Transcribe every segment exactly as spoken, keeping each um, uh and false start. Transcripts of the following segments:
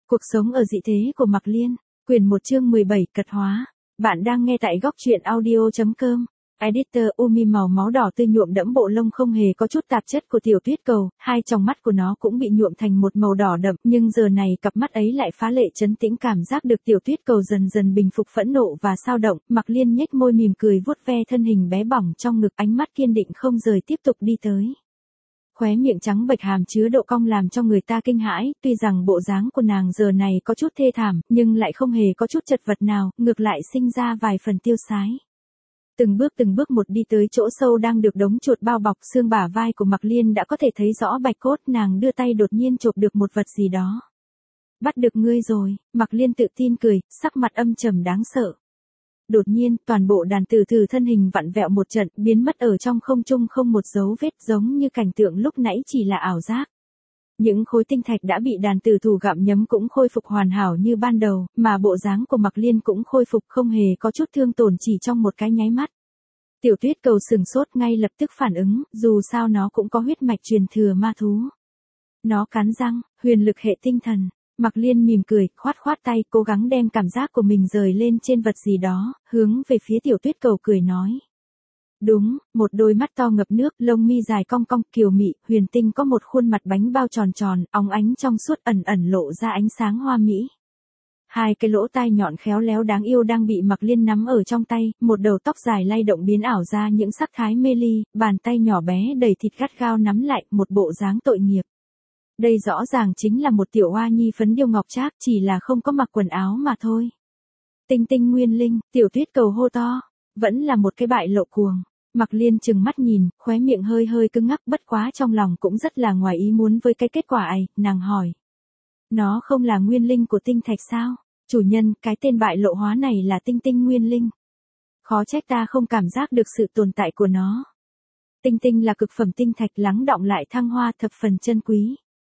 Cuộc sống ở dị thế của Mạc Liên, quyển một chương mười bảy, cật hóa. Bạn đang nghe tại góc truyện audio chấm com. Editor Umi màu máu đỏ tươi nhuộm đẫm bộ lông không hề có chút tạp chất của tiểu tuyết cầu, hai tròng mắt của nó cũng bị nhuộm thành một màu đỏ đậm, nhưng giờ này cặp mắt ấy lại phá lệ trấn tĩnh, cảm giác được tiểu tuyết cầu dần dần bình phục phẫn nộ và sao động. Mạc Liên nhếch môi mỉm cười vuốt ve thân hình bé bỏng trong ngực, ánh mắt kiên định không rời tiếp tục đi tới. Khóe miệng trắng bệch hàm chứa độ cong làm cho người ta kinh hãi, tuy rằng bộ dáng của nàng giờ này có chút thê thảm, nhưng lại không hề có chút chật vật nào, ngược lại sinh ra vài phần tiêu sái. Từng bước từng bước một đi tới chỗ sâu đang được đống chuột bao bọc, xương bả vai của Mạc Liên đã có thể thấy rõ bạch cốt, nàng đưa tay đột nhiên chộp được một vật gì đó. Bắt được ngươi rồi, Mạc Liên tự tin cười, sắc mặt âm trầm đáng sợ. Đột nhiên, toàn bộ đàn tử thử thân hình vặn vẹo một trận, biến mất ở trong không trung không một dấu vết, giống như cảnh tượng lúc nãy chỉ là ảo giác. Những khối tinh thạch đã bị đàn tử thủ gặm nhấm cũng khôi phục hoàn hảo như ban đầu, mà bộ dáng của Mạc Liên cũng khôi phục không hề có chút thương tổn chỉ trong một cái nháy mắt. Tiểu tuyết cầu sừng sốt ngay lập tức phản ứng, dù sao nó cũng có huyết mạch truyền thừa ma thú. Nó cắn răng, huyền lực hệ tinh thần. Mạc Liên mỉm cười, khoát khoát tay, cố gắng đem cảm giác của mình rời lên trên vật gì đó, hướng về phía tiểu tuyết cầu cười nói. Đúng, một đôi mắt to ngập nước, lông mi dài cong cong, kiều mị, huyền tinh, có một khuôn mặt bánh bao tròn tròn, óng ánh trong suốt, ẩn ẩn lộ ra ánh sáng hoa mỹ. Hai cái lỗ tai nhọn khéo léo đáng yêu đang bị Mạc Liên nắm ở trong tay, một đầu tóc dài lay động biến ảo ra những sắc thái mê ly, bàn tay nhỏ bé đầy thịt gắt gao nắm lại, một bộ dáng tội nghiệp. Đây rõ ràng chính là một tiểu hoa nhi phấn điêu ngọc trác, chỉ là không có mặc quần áo mà thôi. Tinh tinh nguyên linh, tiểu tuyết cầu hô to, vẫn là một cái bại lộ cuồng. Mạc Liên trừng mắt nhìn, khóe miệng hơi hơi cứng ngắc, bất quá trong lòng cũng rất là ngoài ý muốn với cái kết quả ấy, nàng hỏi. Nó không là nguyên linh của tinh thạch sao? Chủ nhân, cái tên bại lộ hóa này là tinh tinh nguyên linh. Khó trách ta không cảm giác được sự tồn tại của nó. Tinh tinh là cực phẩm tinh thạch lắng đọng lại thăng hoa, thập phần chân quý.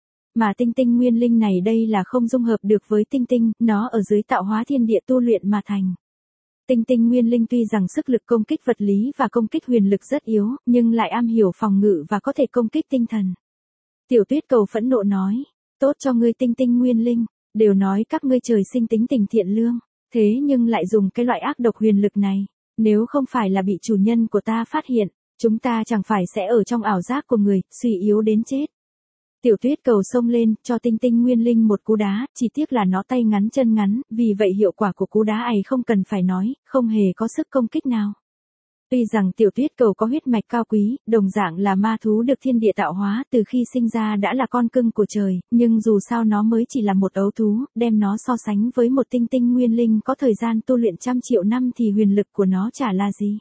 Mà tinh tinh nguyên linh này đây là không dung hợp được với tinh tinh, nó ở dưới tạo hóa thiên địa tu luyện mà thành. Tinh tinh nguyên linh tuy rằng sức lực công kích vật lý và công kích huyền lực rất yếu, nhưng lại am hiểu phòng ngự và có thể công kích tinh thần. Tiểu tuyết cầu phẫn nộ nói, tốt cho ngươi tinh tinh nguyên linh, đều nói các ngươi trời sinh tính tình thiện lương, thế nhưng lại dùng cái loại ác độc huyền lực này, nếu không phải là bị chủ nhân của ta phát hiện, chúng ta chẳng phải sẽ ở trong ảo giác của người, suy yếu đến chết. Tiểu tuyết cầu xông lên, cho tinh tinh nguyên linh một cú đá, chỉ tiếc là nó tay ngắn chân ngắn, vì vậy hiệu quả của cú đá ấy không cần phải nói, không hề có sức công kích nào. Tuy rằng tiểu tuyết cầu có huyết mạch cao quý, đồng dạng là ma thú được thiên địa tạo hóa, từ khi sinh ra đã là con cưng của trời, nhưng dù sao nó mới chỉ là một ấu thú, đem nó so sánh với một tinh tinh nguyên linh có thời gian tu luyện trăm triệu năm thì huyền lực của nó chả là gì.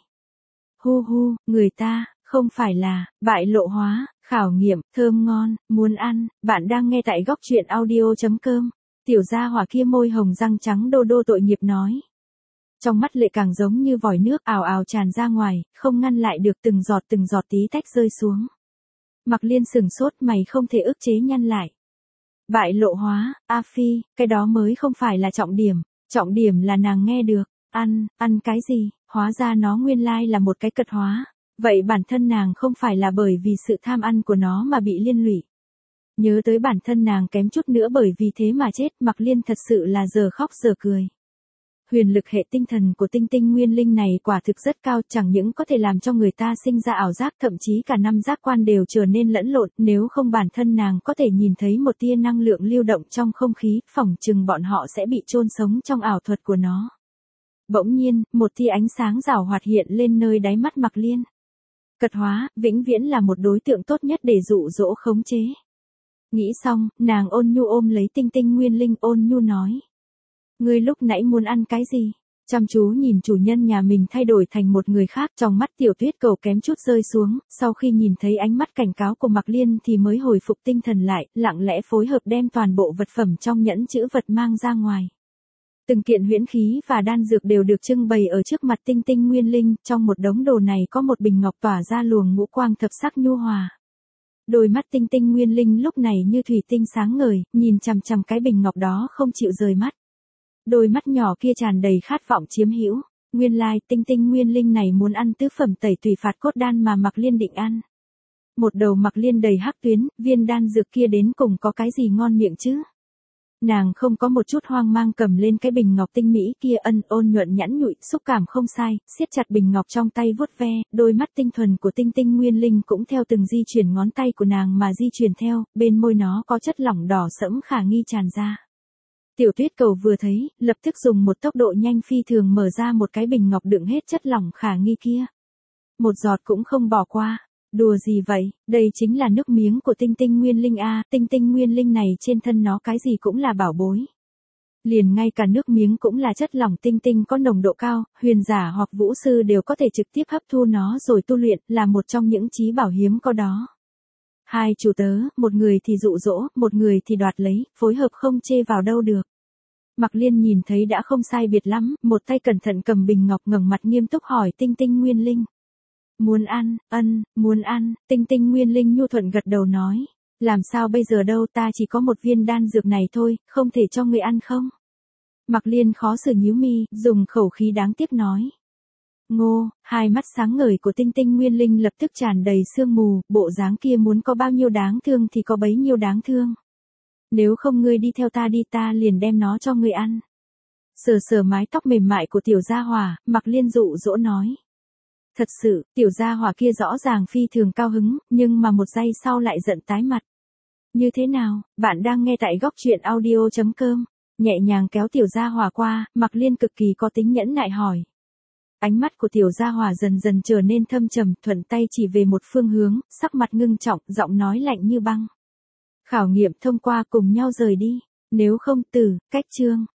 Hu hu, người ta, không phải là, bại lộ hóa, khảo nghiệm, thơm ngon, muốn ăn, bạn đang nghe tại góc truyện audio chấm com. Tiểu gia hỏa kia môi hồng răng trắng đô đô tội nghiệp nói. Trong mắt lệ càng giống như vòi nước ào ào tràn ra ngoài, không ngăn lại được, từng giọt từng giọt tí tách rơi xuống. Mạc Liên sừng sốt, mày không thể ức chế nhăn lại. Bại lộ hóa, A Phi, cái đó mới không phải là trọng điểm, trọng điểm là nàng nghe được, ăn, ăn cái gì, hóa ra nó nguyên lai là một cái cật hóa. Vậy bản thân nàng không phải là bởi vì sự tham ăn của nó mà bị liên lụy. Nhớ tới bản thân nàng kém chút nữa bởi vì thế mà chết, Mạc Liên thật sự là giờ khóc giờ cười. Huyền lực hệ tinh thần của tinh tinh nguyên linh này quả thực rất cao, chẳng những có thể làm cho người ta sinh ra ảo giác, thậm chí cả năm giác quan đều trở nên lẫn lộn, nếu không bản thân nàng có thể nhìn thấy một tia năng lượng lưu động trong không khí, phỏng chừng bọn họ sẽ bị chôn sống trong ảo thuật của nó. Bỗng nhiên, một tia ánh sáng rảo hoạt hiện lên nơi đáy mắt Mạc Liên. Cật hóa, vĩnh viễn là một đối tượng tốt nhất để dụ dỗ khống chế. Nghĩ xong, nàng ôn nhu ôm lấy tinh tinh nguyên linh, ôn nhu nói. Ngươi lúc nãy muốn ăn cái gì? Chăm chú nhìn chủ nhân nhà mình thay đổi thành một người khác, trong mắt tiểu tuyết cầu kém chút rơi xuống, sau khi nhìn thấy ánh mắt cảnh cáo của Mạc Liên thì mới hồi phục tinh thần lại, lặng lẽ phối hợp đem toàn bộ vật phẩm trong nhẫn chữ vật mang ra ngoài. Từng kiện huyễn khí và đan dược đều được trưng bày ở trước mặt tinh tinh nguyên linh, trong một đống đồ này có một bình ngọc tỏa ra luồng ngũ quang thập sắc nhu hòa. Đôi mắt tinh tinh nguyên linh lúc này như thủy tinh sáng ngời, nhìn chằm chằm cái bình ngọc đó không chịu rời mắt. Đôi mắt nhỏ kia tràn đầy khát vọng chiếm hữu, nguyên lai tinh tinh nguyên linh này muốn ăn tứ phẩm tẩy tùy phạt cốt đan mà Mạc Liên định ăn. Một đầu Mạc Liên đầy hắc tuyến, viên đan dược kia đến cùng có cái gì ngon miệng chứ? Nàng không có một chút hoang mang cầm lên cái bình ngọc tinh mỹ kia ân ôn nhuận nhẵn nhụi, xúc cảm không sai, siết chặt bình ngọc trong tay vuốt ve, đôi mắt tinh thuần của tinh tinh nguyên linh cũng theo từng di chuyển ngón tay của nàng mà di chuyển theo, bên môi nó có chất lỏng đỏ sẫm khả nghi tràn ra. Tiểu tuyết cầu vừa thấy, lập tức dùng một tốc độ nhanh phi thường mở ra một cái bình ngọc đựng hết chất lỏng khả nghi kia. Một giọt cũng không bỏ qua. Đùa gì vậy, đây chính là nước miếng của tinh tinh nguyên linh a, tinh tinh nguyên linh này trên thân nó cái gì cũng là bảo bối. Liền ngay cả nước miếng cũng là chất lỏng tinh tinh có nồng độ cao, huyền giả hoặc vũ sư đều có thể trực tiếp hấp thu nó rồi tu luyện, là một trong những trí bảo hiếm có đó. Hai chủ tớ, một người thì dụ dỗ, một người thì đoạt lấy, phối hợp không chê vào đâu được. Mạc Liên nhìn thấy đã không sai biệt lắm, một tay cẩn thận cầm bình ngọc ngẩng mặt nghiêm túc hỏi tinh tinh nguyên linh. Muốn ăn, ân, muốn ăn, tinh tinh nguyên linh nhu thuận gật đầu nói. Làm sao bây giờ đâu, ta chỉ có một viên đan dược này thôi, không thể cho người ăn không? Mạc Liên khó xử nhíu mi, dùng khẩu khí đáng tiếc nói. Ngô, hai mắt sáng ngời của tinh tinh nguyên linh lập tức tràn đầy sương mù, bộ dáng kia muốn có bao nhiêu đáng thương thì có bấy nhiêu đáng thương. Nếu không ngươi đi theo ta đi, ta liền đem nó cho ngươi ăn. Sờ sờ mái tóc mềm mại của tiểu gia hỏa, Mạc Liên dụ dỗ nói. Thật sự, tiểu gia hỏa kia rõ ràng phi thường cao hứng, nhưng mà một giây sau lại giận tái mặt. Như thế nào, bạn đang nghe tại góc truyện audio chấm com, nhẹ nhàng kéo tiểu gia hỏa qua, Mạc Liên cực kỳ có tính nhẫn nại hỏi. Ánh mắt của tiểu gia hỏa dần dần trở nên thâm trầm, thuận tay chỉ về một phương hướng, sắc mặt ngưng trọng, giọng nói lạnh như băng. Khảo nghiệm thông qua, cùng nhau rời đi, nếu không tử, cách chương.